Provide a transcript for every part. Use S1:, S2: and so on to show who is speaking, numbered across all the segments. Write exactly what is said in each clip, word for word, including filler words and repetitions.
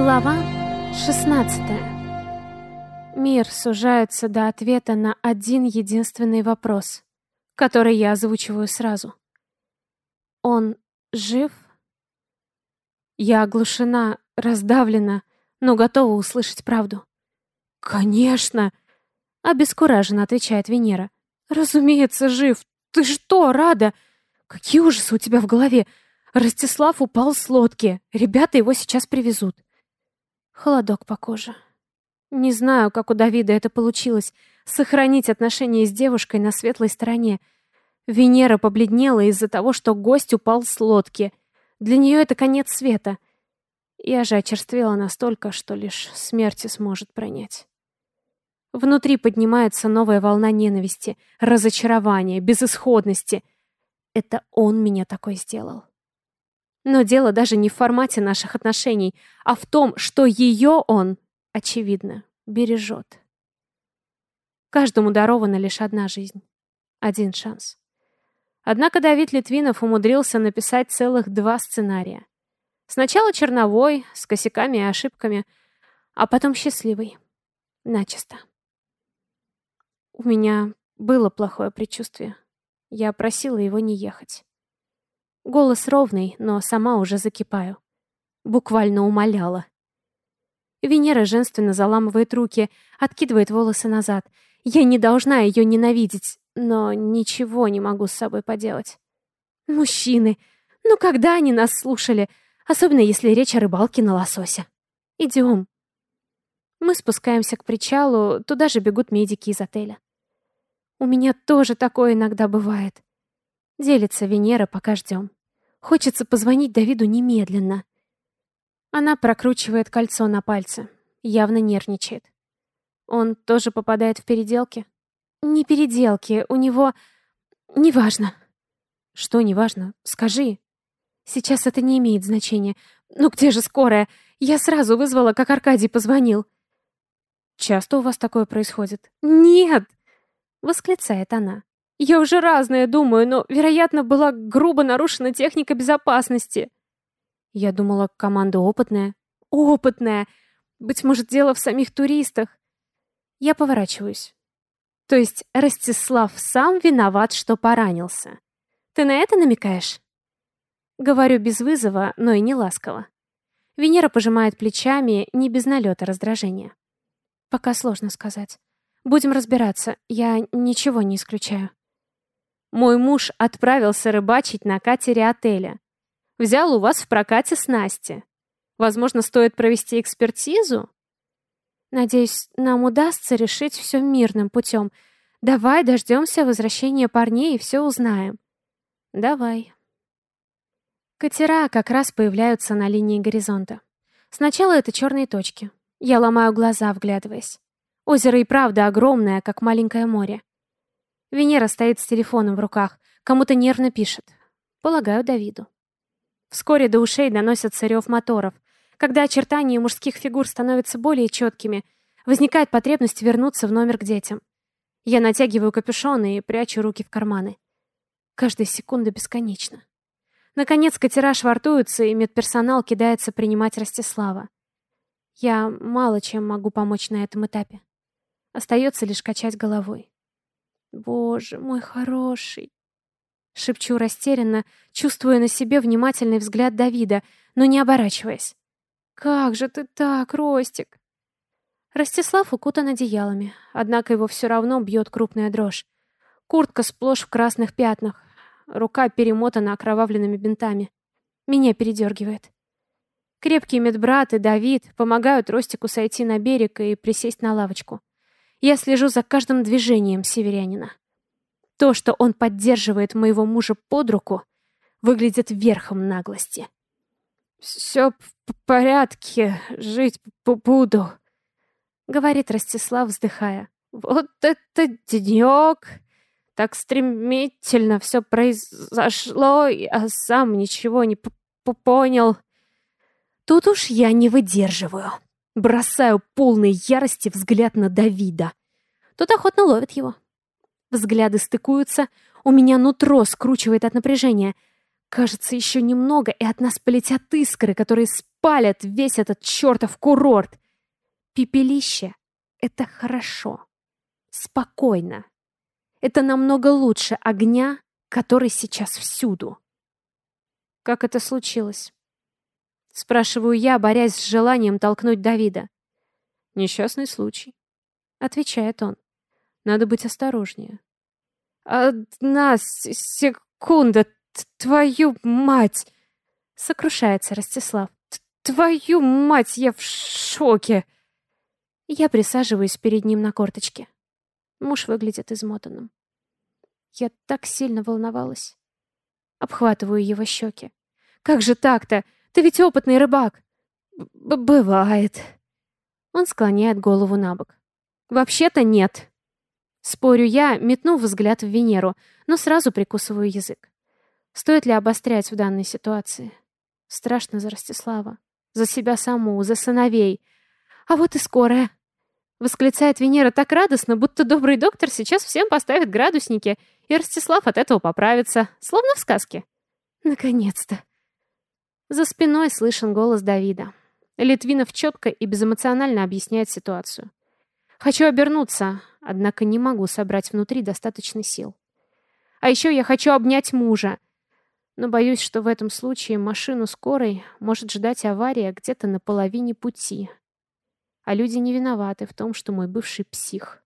S1: Глава шестнадцатая. Мир сужается до ответа на один единственный вопрос, который я озвучиваю сразу. Он жив? Я оглушена, раздавлена, но готова услышать правду. «Конечно!» — обескураженно отвечает Венера. «Разумеется, жив. Ты что, Рада? Какие ужасы у тебя в голове? Ростислав упал с лодки. Ребята его сейчас привезут». Холодок по коже. Не знаю, как у Давида это получилось — сохранить отношения с девушкой на светлой стороне. Венера побледнела из-за того, что гость упал с лодки. Для нее это конец света. Я же очерствела настолько, что лишь смерти сможет пронять. Внутри поднимается новая волна ненависти, разочарования, безысходности. Это он меня такой сделал. Но дело даже не в формате наших отношений, а в том, что ее он, очевидно, бережет. Каждому дарована лишь одна жизнь, один шанс. Однако Давид Литвинов умудрился написать целых два сценария. Сначала черновой, с косяками и ошибками, а потом счастливый, начисто. У меня было плохое предчувствие. Я просила его не ехать. Голос ровный, но сама уже закипаю. Буквально умоляла. Венера женственно заламывает руки, откидывает волосы назад. Я не должна ее ненавидеть, но ничего не могу с собой поделать. Мужчины, ну когда они нас слушали? Особенно если речь о рыбалке на лосося. Идем. Мы спускаемся к причалу, туда же бегут медики из отеля. У меня тоже такое иногда бывает. Делится Венера, пока ждем. Хочется позвонить Давиду немедленно. Она прокручивает кольцо на пальце. Явно нервничает. Он тоже попадает в переделки? Не переделки, у него... Неважно. Что неважно? Скажи. Сейчас это не имеет значения. Ну где же скорая? Я сразу вызвала, как Аркадий позвонил. Часто у вас такое происходит? Нет! Восклицает она. Я уже разное думаю, но, вероятно, была грубо нарушена техника безопасности. Я думала, команда опытная. Опытная! Быть может, дело в самих туристах. Я поворачиваюсь. То есть Ростислав сам виноват, что поранился. Ты на это намекаешь? Говорю без вызова, но и не ласково. Венера пожимает плечами, не без налета раздражения. Пока сложно сказать. Будем разбираться, я ничего не исключаю. Мой муж отправился рыбачить на катере отеля. Взял у вас в прокате снасти. Возможно, стоит провести экспертизу? Надеюсь, нам удастся решить все мирным путем. Давай дождемся возвращения парней и все узнаем. Давай. Катера как раз появляются на линии горизонта. Сначала это черные точки. Я ломаю глаза, вглядываясь. Озеро и правда огромное, как маленькое море. Венера стоит с телефоном в руках, кому-то нервно пишет. Полагаю, Давиду. Вскоре до ушей доносится рев моторов. Когда очертания мужских фигур становятся более четкими, возникает потребность вернуться в номер к детям. Я натягиваю капюшон и прячу руки в карманы. Каждая секунда бесконечна. Наконец катера швартуются, и медперсонал кидается принимать Ростислава. Я мало чем могу помочь на этом этапе. Остается лишь качать головой. «Боже, мой хороший!» Шепчу растерянно, чувствуя на себе внимательный взгляд Давида, но не оборачиваясь. «Как же ты так, Ростик?» Ростислав укутан одеялами, однако его все равно бьет крупная дрожь. Куртка сплошь в красных пятнах, рука перемотана окровавленными бинтами. Меня передергивает. Крепкие медбрат и Давид помогают Ростику сойти на берег и присесть на лавочку. Я слежу за каждым движением северянина. То, что он поддерживает моего мужа под руку, выглядит верхом наглости. «Все в порядке, жить буду», — говорит Ростислав, вздыхая. «Вот это денек! Так стремительно все произошло, я сам ничего не понял». Тут уж я не выдерживаю. Бросаю полной ярости взгляд на Давида. Тот охотно ловит его. Взгляды стыкуются, у меня нутро скручивает от напряжения. Кажется, еще немного, и от нас полетят искры, которые спалят весь этот чертов курорт. Пепелище — это хорошо. Спокойно. Это намного лучше огня, который сейчас всюду. Как это случилось? Спрашиваю я, борясь с желанием толкнуть Давида. Несчастный случай, отвечает он. Надо быть осторожнее. Одна секунда, твою мать! Сокрушается Ростислав. Твою мать, я в шоке! Я присаживаюсь перед ним на корточке. Муж выглядит измотанным. Я так сильно волновалась. Обхватываю его щеки. Как же так-то? Ты ведь опытный рыбак. Б Бывает. Он склоняет голову на бок. Вообще-то нет. Спорю я, метнув взгляд в Венеру, но сразу прикусываю язык. Стоит ли обострять в данной ситуации? Страшно за Ростислава. За себя саму, за сыновей. А вот и скорая. Восклицает Венера так радостно, будто добрый доктор сейчас всем поставит градусники, и Ростислав от этого поправится, словно в сказке. Наконец-то. За спиной слышен голос Давида. Литвинов четко и безэмоционально объясняет ситуацию. Хочу обернуться, однако не могу собрать внутри достаточно сил. А еще я хочу обнять мужа, но боюсь, что в этом случае машину скорой может ждать авария где-то на половине пути. А люди не виноваты в том, что мой бывший псих.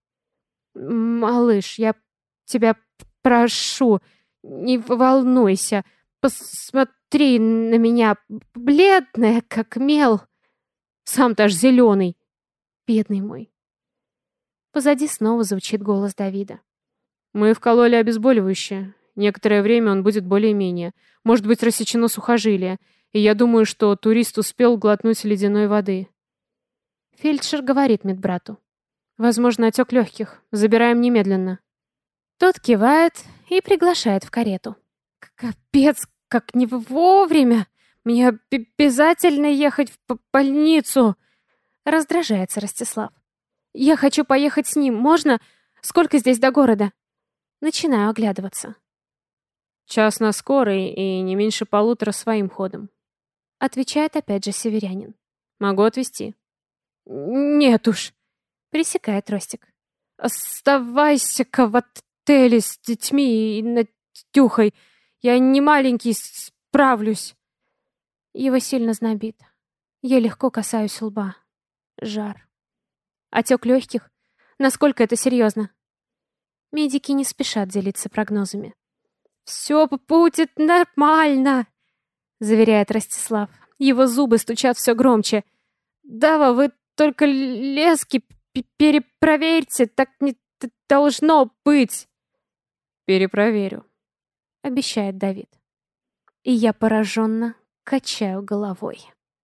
S1: Малыш, я тебя прошу, не волнуйся. Посмотри на меня, бледная, как мел. Сам-то аж зеленый. Бедный мой. Позади снова звучит голос Давида. Мы вкололи обезболивающее. Некоторое время он будет более-менее. Может быть, рассечено сухожилие. И я думаю, что турист успел глотнуть ледяной воды. Фельдшер говорит медбрату. Возможно, отек легких. Забираем немедленно. Тот кивает и приглашает в карету. Капец, как не вовремя. Мне обязательно ехать в больницу. Раздражается Ростислав. Я хочу поехать с ним. Можно? Сколько здесь до города? Начинаю оглядываться. Час на скорой и не меньше полутора своим ходом. Отвечает опять же северянин. Могу отвезти. Нет уж. Пресекает Ростик. Оставайся-ка в отеле с детьми и Натюхой. Я не маленький, справлюсь. Его сильно знобит. Я легко касаюсь лба. Жар. Отек легких? Насколько это серьезно? Медики не спешат делиться прогнозами. «Все будет нормально», — заверяет Ростислав. Его зубы стучат все громче. «Дава, вы только лески перепроверьте, так не должно быть». «Перепроверю», — обещает Давид. И я пораженно качаю головой.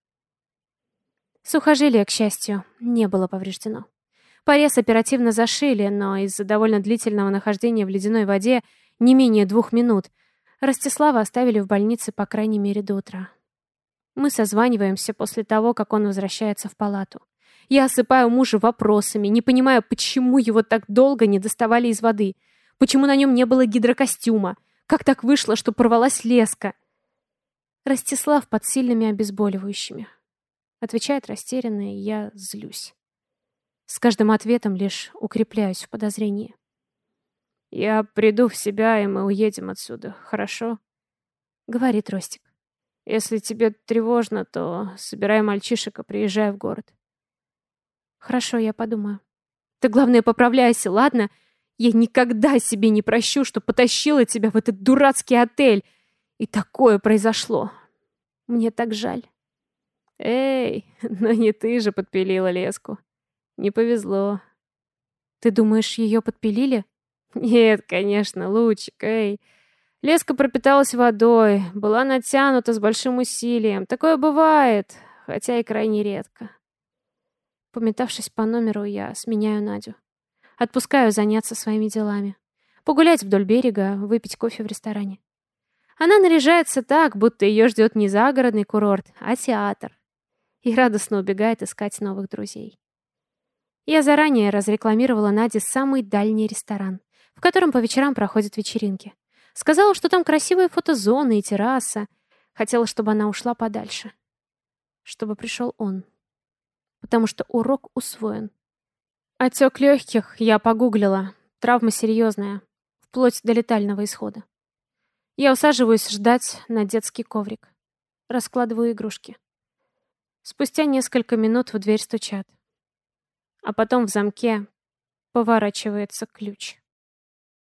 S1: Сухожилие, к счастью, не было повреждено. Порез оперативно зашили, но из-за довольно длительного нахождения в ледяной воде, не менее двух минут, Ростислава оставили в больнице по крайней мере до утра. Мы созваниваемся после того, как он возвращается в палату. Я осыпаю мужа вопросами, не понимая, почему его так долго не доставали из воды, почему на нем не было гидрокостюма, как так вышло, что порвалась леска. Ростислав под сильными обезболивающими. Отвечает растерянно, и я злюсь. С каждым ответом лишь укрепляюсь в подозрении. «Я приду в себя, и мы уедем отсюда, хорошо?» — говорит Ростик. «Если тебе тревожно, то собирай мальчишек и приезжай в город». «Хорошо, я подумаю. Ты, главное, поправляйся, ладно? Я никогда себе не прощу, что потащила тебя в этот дурацкий отель. И такое произошло. Мне так жаль». «Эй, но не ты же подпилила леску. Не повезло». «Ты думаешь, ее подпилили?» «Нет, конечно, Лучик, эй. Леска пропиталась водой, была натянута с большим усилием. Такое бывает, хотя и крайне редко». Пометавшись по номеру, я сменяю Надю. Отпускаю заняться своими делами. Погулять вдоль берега, выпить кофе в ресторане. Она наряжается так, будто ее ждет не загородный курорт, а театр. И радостно убегает искать новых друзей. Я заранее разрекламировала Наде самый дальний ресторан, в котором по вечерам проходят вечеринки. Сказала, что там красивые фотозоны и терраса. Хотела, чтобы она ушла подальше. Чтобы пришел он. Потому что урок усвоен. Отек легких я погуглила. Травма серьезная. Вплоть до летального исхода. Я усаживаюсь ждать на детский коврик. Раскладываю игрушки. Спустя несколько минут в дверь стучат. А потом в замке поворачивается ключ.